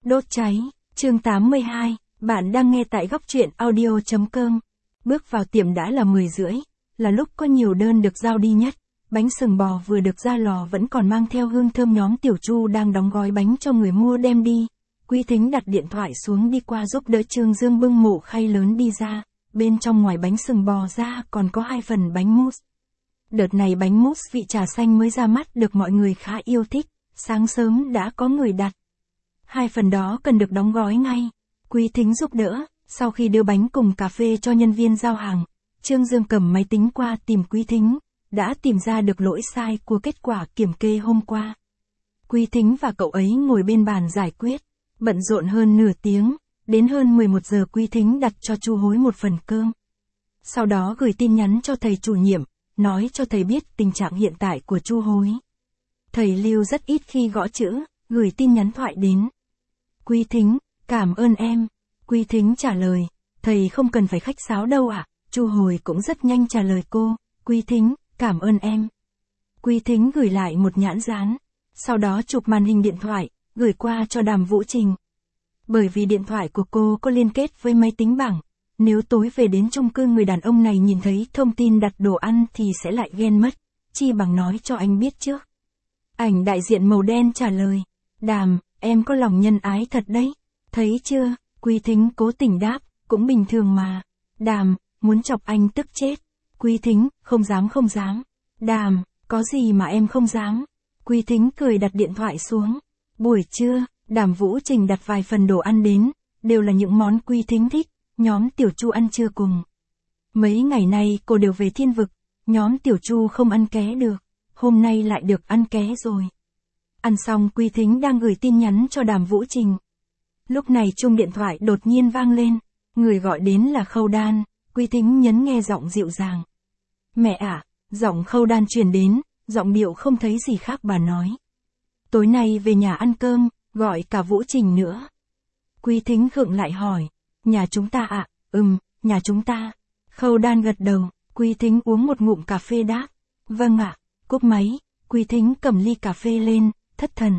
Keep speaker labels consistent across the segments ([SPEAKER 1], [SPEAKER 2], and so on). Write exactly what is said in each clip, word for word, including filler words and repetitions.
[SPEAKER 1] Đốt cháy, chương tám mươi hai, bạn đang nghe tại góc truyện audio chấm com. Bước vào tiệm đã là mười rưỡi, là lúc có nhiều đơn được giao đi nhất. Bánh sừng bò vừa được ra lò vẫn còn mang theo hương thơm, nhóm Tiểu Chu đang đóng gói bánh cho người mua đem đi. Quý Thính đặt điện thoại xuống đi qua giúp đỡ Trương Dương bưng mổ khay lớn đi ra, bên trong ngoài bánh sừng bò ra còn có hai phần bánh mousse. Đợt này bánh mousse vị trà xanh mới ra mắt được mọi người khá yêu thích, sáng sớm đã có người đặt. Hai phần đó cần được đóng gói ngay. Quý Thính giúp đỡ, sau khi đưa bánh cùng cà phê cho nhân viên giao hàng, Trương Dương cầm máy tính qua tìm Quý Thính, đã tìm ra được lỗi sai của kết quả kiểm kê hôm qua. Quý Thính và cậu ấy ngồi bên bàn giải quyết, bận rộn hơn nửa tiếng, đến hơn mười một giờ Quý Thính đặt cho Chu Hối một phần cơm. Sau đó gửi tin nhắn cho thầy chủ nhiệm, nói cho thầy biết tình trạng hiện tại của Chu Hối. Thầy Lưu rất ít khi gõ chữ, gửi tin nhắn thoại đến. Quý Thính, cảm ơn em. Quý Thính trả lời, thầy không cần phải khách sáo đâu ạ. À? Chu Hồi cũng rất nhanh trả lời cô, Quý Thính, cảm ơn em. Quý Thính gửi lại một nhãn dán, sau đó chụp màn hình điện thoại, gửi qua cho Đàm Vũ Trình. Bởi vì điện thoại của cô có liên kết với máy tính bảng, nếu tối về đến chung cư người đàn ông này nhìn thấy thông tin đặt đồ ăn thì sẽ lại ghen mất, chi bằng nói cho anh biết trước. Ảnh đại diện màu đen trả lời, Đàm, em có lòng nhân ái thật đấy, thấy chưa? Quý Thính cố tình đáp, cũng bình thường mà. Đàm, muốn chọc anh tức chết. Quý Thính, không dám không dám. Đàm, có gì mà em không dám. Quý Thính cười đặt điện thoại xuống. Buổi trưa, Đàm Vũ Trình đặt vài phần đồ ăn đến, đều là những món Quý Thính thích, nhóm Tiểu Chu ăn trưa cùng. Mấy ngày nay cô đều về Thiên Vực, nhóm Tiểu Chu không ăn ké được, hôm nay lại được ăn ké rồi. Ăn xong Quý Thính đang gửi tin nhắn cho Đàm Vũ Trình. Lúc này chuông điện thoại đột nhiên vang lên, người gọi đến là Khâu Đan, Quý Thính nhấn nghe giọng dịu dàng. Mẹ ạ, à, giọng Khâu Đan truyền đến, giọng điệu không thấy gì khác bà nói. Tối nay về nhà ăn cơm, gọi cả Vũ Trình nữa. Quý Thính khựng lại hỏi, nhà chúng ta ạ, à? Ừm, nhà chúng ta. Khâu Đan gật đầu, Quý Thính uống một ngụm cà phê đáp. Vâng ạ, cúp máy, Quý Thính cầm ly cà phê lên, thất thần.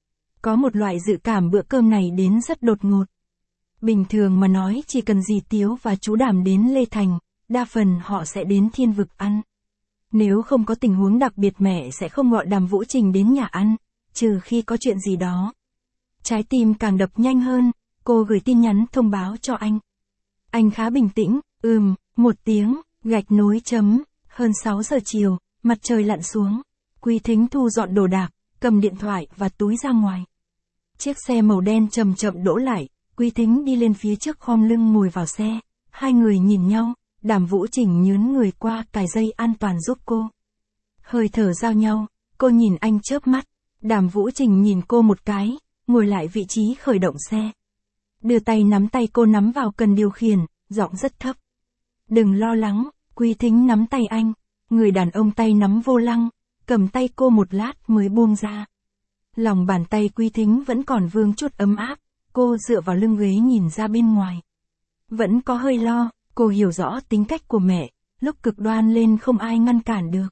[SPEAKER 1] Có một loại dự cảm bữa cơm này đến rất đột ngột. Bình thường mà nói chỉ cần dì Tiếu và chú Đàm đến Lê Thành, đa phần họ sẽ đến Thiên Vực ăn. Nếu không có tình huống đặc biệt mẹ sẽ không gọi Đàm Vũ Trình đến nhà ăn, trừ khi có chuyện gì đó. Trái tim càng đập nhanh hơn, cô gửi tin nhắn thông báo cho anh. Anh khá bình tĩnh, ừm, một tiếng, gạch nối chấm, hơn sáu giờ chiều, mặt trời lặn xuống. Quý Thính thu dọn đồ đạc, cầm điện thoại và túi ra ngoài. Chiếc xe màu đen chậm chậm đỗ lại, Quý Thính đi lên phía trước khom lưng ngồi vào xe. Hai người nhìn nhau, Đàm Vũ Trình nhướn người qua cài dây an toàn giúp cô. Hơi thở giao nhau, cô nhìn anh chớp mắt. Đàm Vũ Trình nhìn cô một cái, ngồi lại vị trí khởi động xe. Đưa tay nắm tay cô nắm vào cần điều khiển, giọng rất thấp. Đừng lo lắng, Quý Thính nắm tay anh. Người đàn ông tay nắm vô lăng, cầm tay cô một lát mới buông ra. Lòng bàn tay Quý Thính vẫn còn vương chút ấm áp, cô dựa vào lưng ghế nhìn ra bên ngoài. Vẫn có hơi lo, cô hiểu rõ tính cách của mẹ, lúc cực đoan lên không ai ngăn cản được.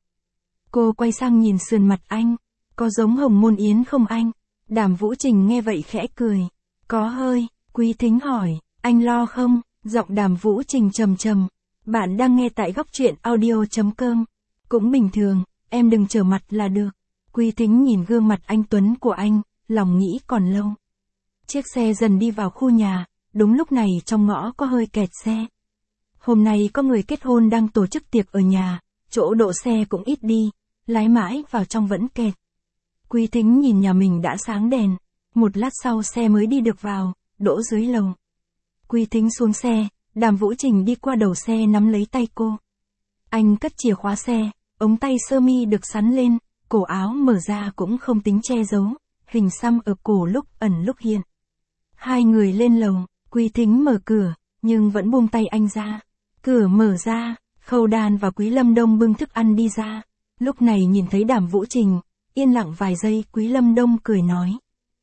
[SPEAKER 1] Cô quay sang nhìn sườn mặt anh, có giống Hồng Môn Yến không anh? Đàm Vũ Trình nghe vậy khẽ cười. Có hơi, Quý Thính hỏi, anh lo không? Giọng Đàm Vũ Trình trầm trầm. Bạn đang nghe tại góc truyện audio chấm com. Cũng bình thường, em đừng trở mặt là được. Quý Thính nhìn gương mặt anh tuấn của anh, lòng nghĩ còn lâu. Chiếc xe dần đi vào khu nhà, đúng lúc này trong ngõ có hơi kẹt xe. Hôm nay có người kết hôn đang tổ chức tiệc ở nhà, chỗ đỗ xe cũng ít đi, lái mãi vào trong vẫn kẹt. Quý Thính nhìn nhà mình đã sáng đèn, một lát sau xe mới đi được vào, đỗ dưới lầu. Quý Thính xuống xe, Đàm Vũ Trình đi qua đầu xe nắm lấy tay cô. Anh cất chìa khóa xe, ống tay sơ mi được sắn lên, cổ áo mở ra cũng không tính che giấu, hình xăm ở cổ lúc ẩn lúc hiện. Hai người lên lầu, Quý Thính mở cửa, nhưng vẫn buông tay anh ra. Cửa mở ra, Khâu Đan và Quý Lâm Đông bưng thức ăn đi ra. Lúc này nhìn thấy Đàm Vũ Trình, yên lặng vài giây, Quý Lâm Đông cười nói.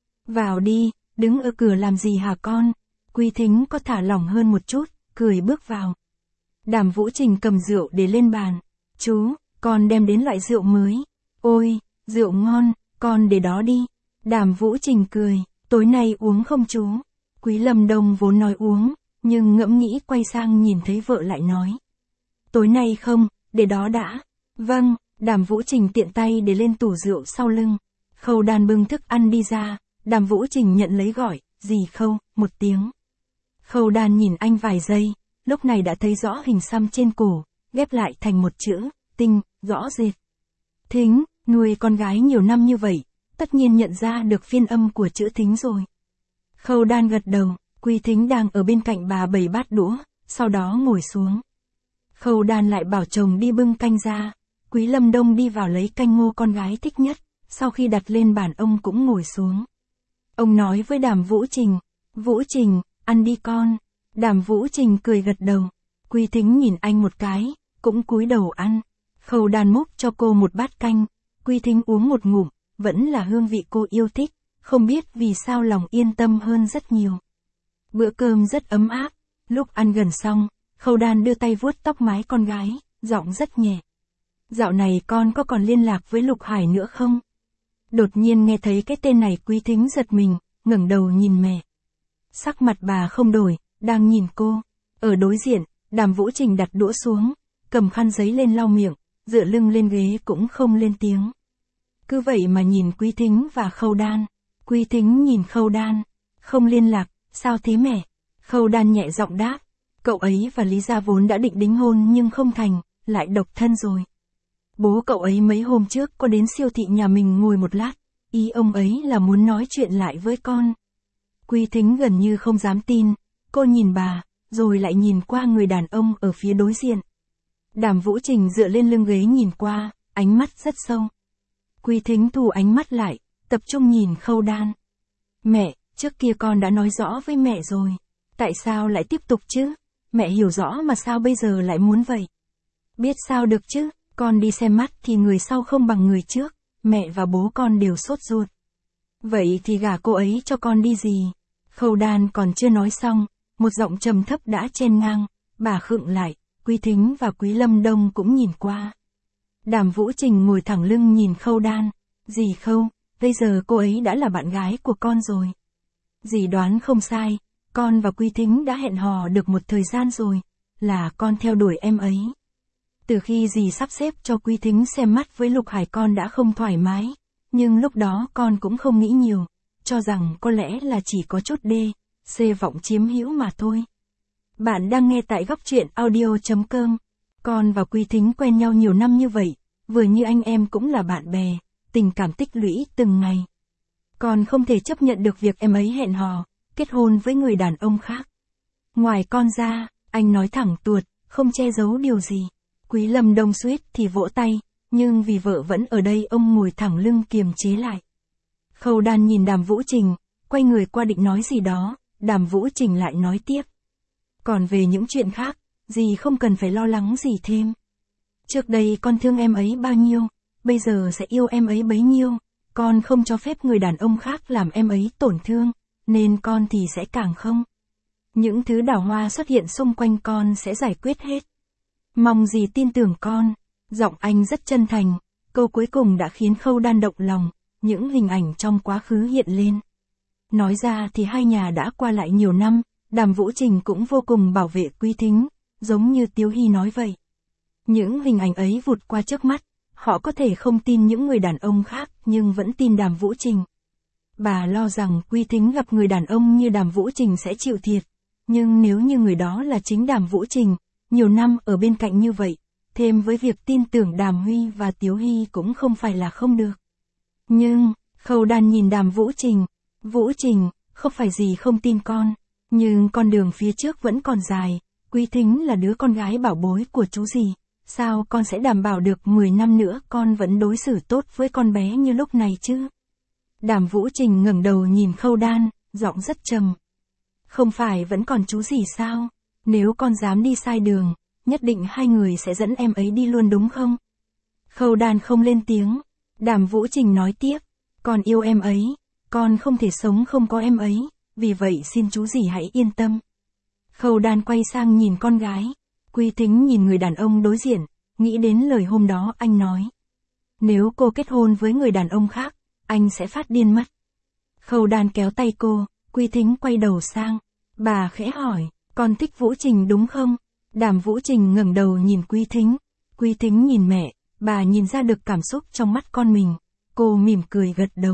[SPEAKER 1] Vào đi, đứng ở cửa làm gì hả con? Quý Thính có thả lỏng hơn một chút, cười bước vào. Đàm Vũ Trình cầm rượu để lên bàn. Chú, con đem đến loại rượu mới. Ôi, rượu ngon, con để đó đi. Đàm Vũ Trình cười, Tối nay uống không chú? Quý Lâm Đông vốn nói uống, nhưng ngẫm nghĩ quay sang nhìn thấy vợ lại nói. Tối nay không, để đó đã. Vâng, Đàm Vũ Trình tiện tay để lên tủ rượu sau lưng. Khâu Đan bưng thức ăn đi ra, Đàm Vũ Trình nhận lấy gọi, gì Khâu, một tiếng. Khâu Đan nhìn anh vài giây, lúc này đã thấy rõ hình xăm trên cổ, ghép lại thành một chữ, Tinh, rõ rệt. Thính, nuôi con gái nhiều năm như vậy, tất nhiên nhận ra được phiên âm của chữ Thính rồi. Khâu Đan gật đầu, Quý Thính đang ở bên cạnh bà bày bát đũa, sau đó ngồi xuống. Khâu Đan lại bảo chồng đi bưng canh ra, Quý Lâm Đông đi vào lấy canh ngô con gái thích nhất, sau khi đặt lên bàn ông cũng ngồi xuống. Ông nói với Đàm Vũ Trình, Vũ Trình, ăn đi con. Đàm Vũ Trình cười gật đầu, Quý Thính nhìn anh một cái, cũng cúi đầu ăn. Khâu Đan múc cho cô một bát canh, Quý Thính uống một ngụm, vẫn là hương vị cô yêu thích, không biết vì sao lòng yên tâm hơn rất nhiều. Bữa cơm rất ấm áp, lúc ăn gần xong, Khâu Đan đưa tay vuốt tóc mái con gái, giọng rất nhẹ. Dạo này con có còn liên lạc với Lục Hải nữa không? Đột nhiên nghe thấy cái tên này Quý Thính giật mình, ngẩng đầu nhìn mẹ. Sắc mặt bà không đổi, đang nhìn cô. Ở đối diện, Đàm Vũ Trình đặt đũa xuống, cầm khăn giấy lên lau miệng, dựa lưng lên ghế cũng không lên tiếng. Cứ vậy mà nhìn Quý Thính và Khâu Đan. Quý Thính nhìn Khâu Đan. Không liên lạc, sao thế mẹ? Khâu Đan nhẹ giọng đáp. Cậu ấy và Lý Gia vốn đã định đính hôn nhưng không thành, lại độc thân rồi. Bố cậu ấy mấy hôm trước có đến siêu thị nhà mình ngồi một lát, ý ông ấy là muốn nói chuyện lại với con. Quý Thính gần như không dám tin, cô nhìn bà, rồi lại nhìn qua người đàn ông ở phía đối diện. Đàm Vũ Trình dựa lên lưng ghế nhìn qua, ánh mắt rất sâu. Quý Thính thu ánh mắt lại, tập trung nhìn Khâu Đan. Mẹ, trước kia con đã nói rõ với mẹ rồi, tại sao lại tiếp tục chứ? Mẹ hiểu rõ mà sao bây giờ lại muốn vậy? Biết sao được chứ, con đi xem mắt thì người sau không bằng người trước, mẹ và bố con đều sốt ruột. Vậy thì gả cô ấy cho con đi gì? Khâu Đan còn chưa nói xong, một giọng trầm thấp đã chen ngang, bà khựng lại, Quý Thính và Quý Lâm Đông cũng nhìn qua. Đàm Vũ Trình ngồi thẳng lưng nhìn Khâu Đan, dì Khâu, bây giờ cô ấy đã là bạn gái của con rồi. Dì đoán không sai, con và Quý Thính đã hẹn hò được một thời gian rồi, là con theo đuổi em ấy. Từ khi dì sắp xếp cho Quý Thính xem mắt với Lục Hải con đã không thoải mái, nhưng lúc đó con cũng không nghĩ nhiều, cho rằng có lẽ là chỉ có chút đê, xê vọng chiếm hữu mà thôi. Bạn đang nghe tại góc truyện audio chấm com. Con và Quý Thính quen nhau nhiều năm như vậy, vừa như anh em cũng là bạn bè, tình cảm tích lũy từng ngày. Con không thể chấp nhận được việc em ấy hẹn hò, kết hôn với người đàn ông khác. Ngoài con ra, anh nói thẳng tuột, không che giấu điều gì. Quý Lâm Đông suýt thì vỗ tay, nhưng vì vợ vẫn ở đây ông ngồi thẳng lưng kiềm chế lại. Khâu Đan nhìn Đàm Vũ Trình, quay người qua định nói gì đó, Đàm Vũ Trình lại nói tiếp. Còn về những chuyện khác, dì không cần phải lo lắng gì thêm. Trước đây con thương em ấy bao nhiêu, bây giờ sẽ yêu em ấy bấy nhiêu, con không cho phép người đàn ông khác làm em ấy tổn thương, nên con thì sẽ càng không. Những thứ đào hoa xuất hiện xung quanh con sẽ giải quyết hết. Mong dì tin tưởng con. Giọng anh rất chân thành, câu cuối cùng đã khiến Khâu Đan động lòng, những hình ảnh trong quá khứ hiện lên. Nói ra thì hai nhà đã qua lại nhiều năm, Đàm Vũ Trình cũng vô cùng bảo vệ Quý Thính, giống như Tiếu Hy nói vậy. Những hình ảnh ấy vụt qua trước mắt, họ có thể không tin những người đàn ông khác nhưng vẫn tin Đàm Vũ Trình. Bà lo rằng Quý Thính gặp người đàn ông như Đàm Vũ Trình sẽ chịu thiệt, nhưng nếu như người đó là chính Đàm Vũ Trình, nhiều năm ở bên cạnh như vậy, thêm với việc tin tưởng Đàm Huy và Tiếu Hy cũng không phải là không được. Nhưng, Khâu Đan nhìn Đàm Vũ Trình, Vũ Trình, không phải gì không tin con, nhưng con đường phía trước vẫn còn dài, Quý Thính là đứa con gái bảo bối của chú dì, sao con sẽ đảm bảo được mười năm nữa con vẫn đối xử tốt với con bé như lúc này chứ? Đàm Vũ Trình ngẩng đầu nhìn Khâu Đan, giọng rất trầm. Không phải vẫn còn chú dì sao? Nếu con dám đi sai đường, nhất định hai người sẽ dẫn em ấy đi luôn đúng không? Khâu Đan không lên tiếng. Đàm Vũ Trình nói tiếp. Con yêu em ấy. Con không thể sống không có em ấy. Vì vậy xin chú dì hãy yên tâm. Khâu Đan quay sang nhìn con gái. Quý Thính nhìn người đàn ông đối diện. Nghĩ đến lời hôm đó anh nói. Nếu cô kết hôn với người đàn ông khác, anh sẽ phát điên mất. Khâu Đan kéo tay cô, Quý Thính quay đầu sang. Bà khẽ hỏi, con thích Vũ Trình đúng không? Đàm Vũ Trình ngẩng đầu nhìn Quý Thính. Quý Thính nhìn mẹ, bà nhìn ra được cảm xúc trong mắt con mình. Cô mỉm cười gật đầu.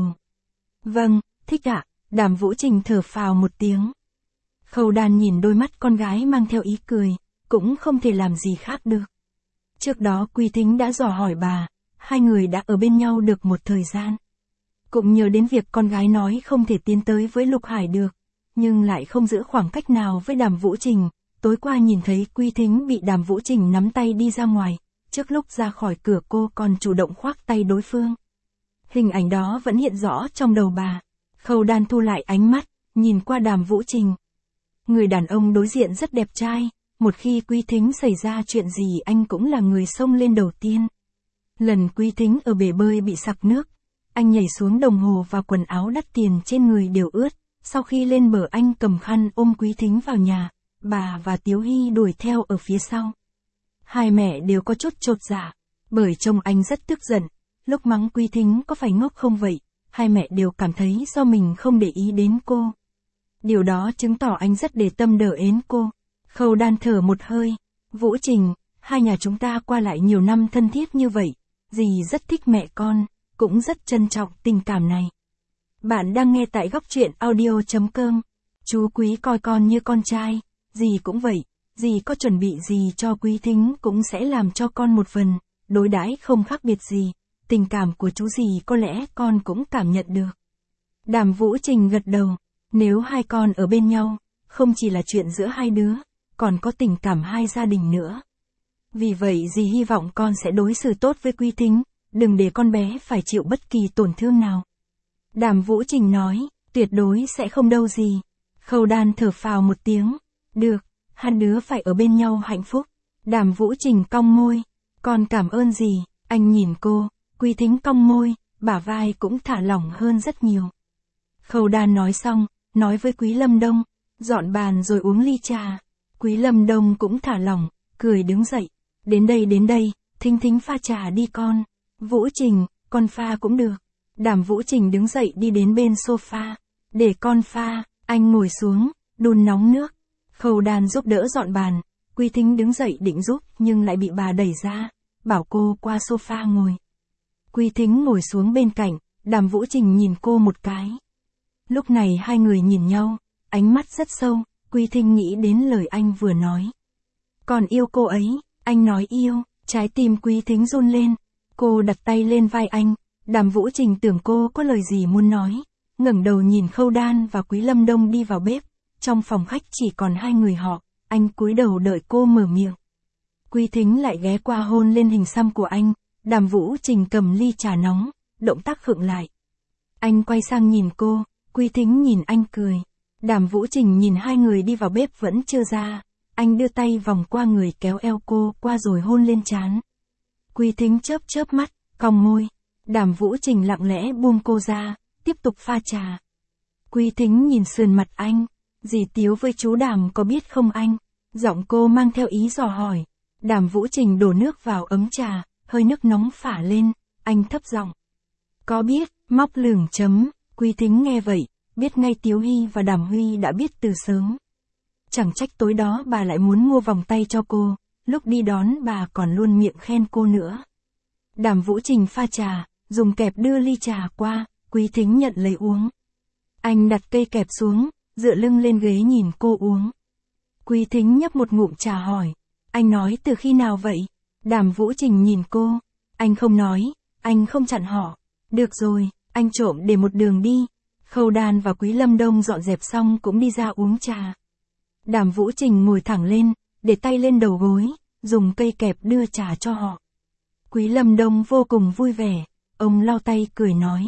[SPEAKER 1] Vâng, thích ạ. Đàm Vũ Trình thở phào một tiếng. Khâu Đan nhìn đôi mắt con gái mang theo ý cười, cũng không thể làm gì khác được. Trước đó Quý Thính đã dò hỏi bà, hai người đã ở bên nhau được một thời gian. Cũng nhớ đến việc con gái nói không thể tiến tới với Lục Hải được, nhưng lại không giữ khoảng cách nào với Đàm Vũ Trình. Tối qua nhìn thấy Quý Thính bị Đàm Vũ Trình nắm tay đi ra ngoài, trước lúc ra khỏi cửa cô còn chủ động khoác tay đối phương. Hình ảnh đó vẫn hiện rõ trong đầu bà. Khâu Đan thu lại ánh mắt, nhìn qua Đàm Vũ Trình. Người đàn ông đối diện rất đẹp trai, một khi Quý Thính xảy ra chuyện gì anh cũng là người xông lên đầu tiên. Lần Quý Thính ở bể bơi bị sặc nước, anh nhảy xuống đồng hồ và quần áo đắt tiền trên người đều ướt. Sau khi lên bờ anh cầm khăn ôm Quý Thính vào nhà, bà và Tiếu Hy đuổi theo ở phía sau. Hai mẹ đều có chút chột dạ, bởi trông anh rất tức giận, lúc mắng Quý Thính có phải ngốc không vậy, hai mẹ đều cảm thấy do mình không để ý đến cô. Điều đó chứng tỏ anh rất để tâm đỡ ến cô. Khâu Đan thở một hơi, Vũ Trình, hai nhà chúng ta qua lại nhiều năm thân thiết như vậy, dì rất thích mẹ con, cũng rất trân trọng tình cảm này. Bạn đang nghe tại góc truyện audio chấm com. Chú Quý coi con như con trai, dì cũng vậy, dì có chuẩn bị gì cho Quý Thính cũng sẽ làm cho con một phần, đối đãi không khác biệt gì, tình cảm của chú dì có lẽ con cũng cảm nhận được. Đàm Vũ Trình gật đầu, nếu hai con ở bên nhau, không chỉ là chuyện giữa hai đứa, còn có tình cảm hai gia đình nữa. Vì vậy dì hy vọng con sẽ đối xử tốt với Quý Thính, đừng để con bé phải chịu bất kỳ tổn thương nào. Đàm Vũ Trình nói, tuyệt đối sẽ không đâu gì. Khâu Đan thở phào một tiếng, được, hai đứa phải ở bên nhau hạnh phúc. Đàm Vũ Trình cong môi, con cảm ơn dì. Anh nhìn cô, Quý Thính cong môi, bả vai cũng thả lỏng hơn rất nhiều. Khâu Đan nói xong, nói với Quý Lâm Đông, dọn bàn rồi uống ly trà. Quý Lâm Đông cũng thả lỏng, cười đứng dậy, đến đây đến đây, Thính Thính pha trà đi con. Vũ Trình, con pha cũng được. Đàm Vũ Trình đứng dậy đi đến bên sofa, để con pha. Anh ngồi xuống, đun nóng nước. Khâu Đan giúp đỡ dọn bàn, Quý Thính đứng dậy định giúp nhưng lại bị bà đẩy ra, bảo cô qua sofa ngồi. Quý Thính ngồi xuống bên cạnh, Đàm Vũ Trình nhìn cô một cái. Lúc này hai người nhìn nhau, ánh mắt rất sâu, Quý Thính nghĩ đến lời anh vừa nói. Còn yêu cô ấy, anh nói yêu, trái tim Quý Thính run lên. Cô đặt tay lên vai anh, Đàm Vũ Trình tưởng cô có lời gì muốn nói, ngẩng đầu nhìn Khâu Đan và Quý Lâm Đông đi vào bếp. Trong phòng khách chỉ còn hai người họ, anh cúi đầu đợi cô mở miệng. Quý Thính lại ghé qua hôn lên hình xăm của anh, Đàm Vũ Trình cầm ly trà nóng, động tác khựng lại. Anh quay sang nhìn cô, Quý Thính nhìn anh cười. Đàm Vũ Trình nhìn hai người đi vào bếp vẫn chưa ra, anh đưa tay vòng qua người kéo eo cô qua rồi hôn lên trán. Quý Thính chớp chớp mắt, cong môi. Đàm Vũ Trình lặng lẽ buông cô ra, tiếp tục pha trà. Quý Thính nhìn sườn mặt anh, dì Tiếu với chú Đàm có biết không anh? Giọng cô mang theo ý dò hỏi. Đàm Vũ Trình đổ nước vào ấm trà, hơi nước nóng phả lên, anh thấp giọng. Có biết, móc lửng chấm. Quý Thính nghe vậy, biết ngay Tiếu Hy và Đàm Huy đã biết từ sớm. Chẳng trách tối đó bà lại muốn mua vòng tay cho cô, lúc đi đón bà còn luôn miệng khen cô nữa. Đàm Vũ Trình pha trà, dùng kẹp đưa ly trà qua, Quý Thính nhận lấy uống. Anh đặt cây kẹp xuống, dựa lưng lên ghế nhìn cô uống. Quý Thính nhấp một ngụm trà hỏi, anh nói từ khi nào vậy? Đàm Vũ Trình nhìn cô, anh không nói, anh không chặn họ. Được rồi, anh trộm để một đường đi. Khâu Đan và Quý Lâm Đông dọn dẹp xong cũng đi ra uống trà. Đàm Vũ Trình ngồi thẳng lên, để tay lên đầu gối, dùng cây kẹp đưa trà cho họ. Quý Lâm Đông vô cùng vui vẻ, ông lau tay cười nói.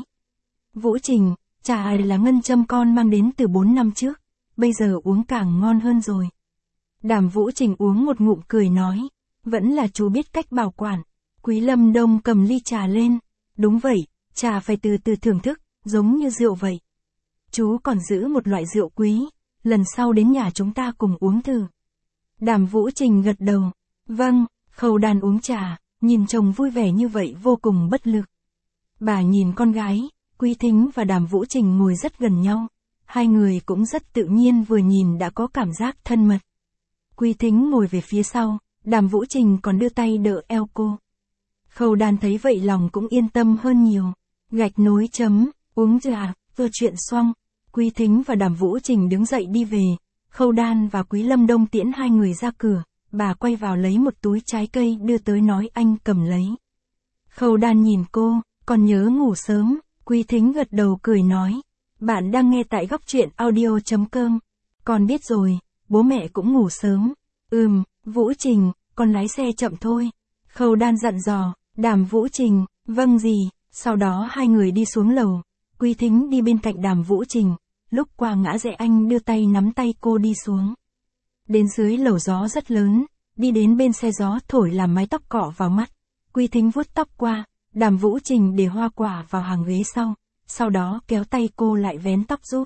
[SPEAKER 1] Vũ Trình, trà này là ngân châm con mang đến từ bốn năm trước, bây giờ uống càng ngon hơn rồi. Đàm Vũ Trình uống một ngụm cười nói, vẫn là chú biết cách bảo quản. Quý Lâm Đông cầm ly trà lên, đúng vậy, trà phải từ từ thưởng thức, giống như rượu vậy. Chú còn giữ một loại rượu quý, lần sau đến nhà chúng ta cùng uống thử. Đàm Vũ Trình gật đầu, vâng. Khâu Đan uống trà, nhìn chồng vui vẻ như vậy vô cùng bất lực. Bà nhìn con gái, Quý Thính và Đàm Vũ Trình ngồi rất gần nhau. Hai người cũng rất tự nhiên, vừa nhìn đã có cảm giác thân mật. Quý Thính ngồi về phía sau, Đàm Vũ Trình còn đưa tay đỡ eo cô. Khâu Đan thấy vậy lòng cũng yên tâm hơn nhiều. Gạch nối chấm, uống trà, vừa chuyện xong. Quý Thính và Đàm Vũ Trình đứng dậy đi về. Khâu Đan và Quý Lâm Đông tiễn hai người ra cửa. Bà quay vào lấy một túi trái cây đưa tới nói anh cầm lấy. Khâu Đan nhìn cô, còn nhớ ngủ sớm. Quý Thính gật đầu cười nói. Bạn đang nghe tại góc truyện audio chấm com. Con biết rồi, bố mẹ cũng ngủ sớm. Ừm, Vũ Trình, con lái xe chậm thôi. Khâu Đan dặn dò. Đàm Vũ Trình, vâng gì. Sau đó hai người đi xuống lầu. Quý Thính đi bên cạnh Đàm Vũ Trình. Lúc qua ngã rẽ anh đưa tay nắm tay cô đi xuống. Đến dưới lầu gió rất lớn, đi đến bên xe gió thổi làm mái tóc cọ vào mắt. Quý Thính vuốt tóc qua, Đàm Vũ Trình để hoa quả vào hàng ghế sau, sau đó kéo tay cô lại vén tóc giúp.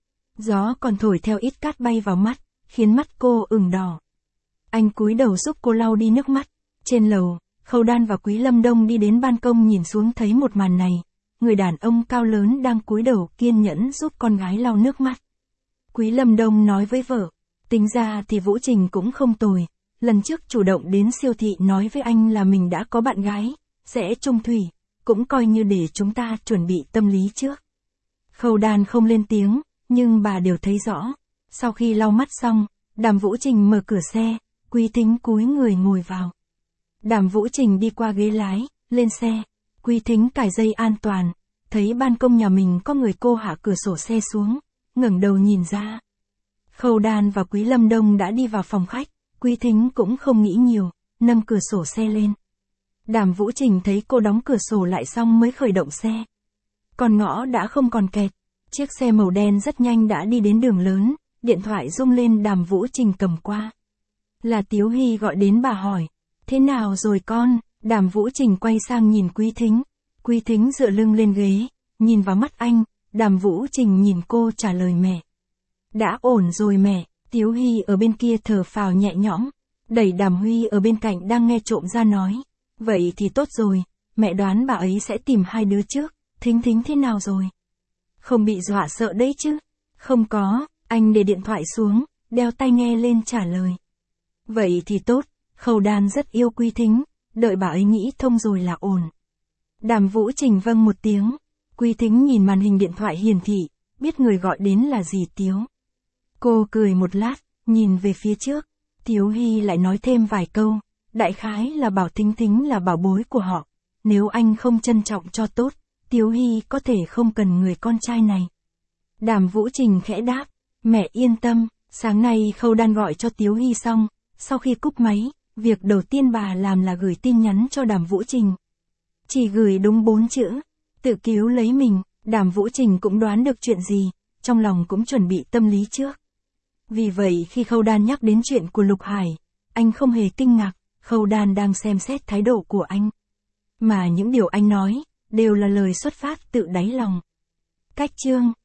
[SPEAKER 1] Gió còn thổi theo ít cát bay vào mắt, khiến mắt cô ửng đỏ. Anh cúi đầu giúp cô lau đi nước mắt. Trên lầu, Khâu Đan và Quý Lâm Đông đi đến ban công nhìn xuống thấy một màn này. Người đàn ông cao lớn đang cúi đầu kiên nhẫn giúp con gái lau nước mắt. Quý Lâm Đông nói với vợ. Tính ra thì Vũ Trình cũng không tồi. Lần trước chủ động đến siêu thị nói với anh là mình đã có bạn gái, sẽ chung thủy, cũng coi như để chúng ta chuẩn bị tâm lý trước. Khâu Đan không lên tiếng, nhưng bà đều thấy rõ. Sau khi lau mắt xong, Đàm Vũ Trình mở cửa xe, Quý Thính cúi người ngồi vào. Đàm Vũ Trình đi qua ghế lái, lên xe. Quý Thính cài dây an toàn, thấy ban công nhà mình có người, cô hạ cửa sổ xe xuống, ngẩng đầu nhìn ra. Khâu Đan và Quý Lâm Đông đã đi vào phòng khách, Quý Thính cũng không nghĩ nhiều, nâng cửa sổ xe lên. Đàm Vũ Trình thấy cô đóng cửa sổ lại xong mới khởi động xe. Con ngõ đã không còn kẹt, chiếc xe màu đen rất nhanh đã đi đến đường lớn, điện thoại rung lên, Đàm Vũ Trình cầm qua. Là Tiếu Hy gọi đến, bà hỏi, thế nào rồi con? Đàm Vũ Trình quay sang nhìn Quý Thính. Quý Thính dựa lưng lên ghế, nhìn vào mắt anh, Đàm Vũ Trình nhìn cô trả lời mẹ. Đã ổn rồi mẹ. Tiếu Hy ở bên kia thở phào nhẹ nhõm, đẩy Đàm Huy ở bên cạnh đang nghe trộm ra nói. Vậy thì tốt rồi, mẹ đoán bà ấy sẽ tìm hai đứa trước. Thính Thính thế nào rồi? Không bị dọa sợ đấy chứ? Không có, anh để điện thoại xuống, đeo tai nghe lên trả lời. Vậy thì tốt, Khâu Đan rất yêu Quý Thính, đợi bà ấy nghĩ thông rồi là ổn. Đàm Vũ Trình vâng một tiếng. Quý Thính nhìn màn hình điện thoại hiển thị, biết người gọi đến là dì Tiếu. Cô cười một lát, nhìn về phía trước. Tiếu Hy lại nói thêm vài câu, đại khái là bảo Thính Thính là bảo bối của họ. Nếu anh không trân trọng cho tốt, Tiếu Hy có thể không cần người con trai này. Đàm Vũ Trình khẽ đáp, mẹ yên tâm. Sáng nay Khâu Đan gọi cho Tiếu Hy xong, sau khi cúp máy, việc đầu tiên bà làm là gửi tin nhắn cho Đàm Vũ Trình. Chỉ gửi đúng bốn chữ, tự cứu lấy mình. Đàm Vũ Trình cũng đoán được chuyện gì, trong lòng cũng chuẩn bị tâm lý trước. Vì vậy khi Khâu Đan nhắc đến chuyện của Lục Hải, anh không hề kinh ngạc, Khâu Đan đang xem xét thái độ của anh. Mà những điều anh nói, đều là lời xuất phát tự đáy lòng. Cách chương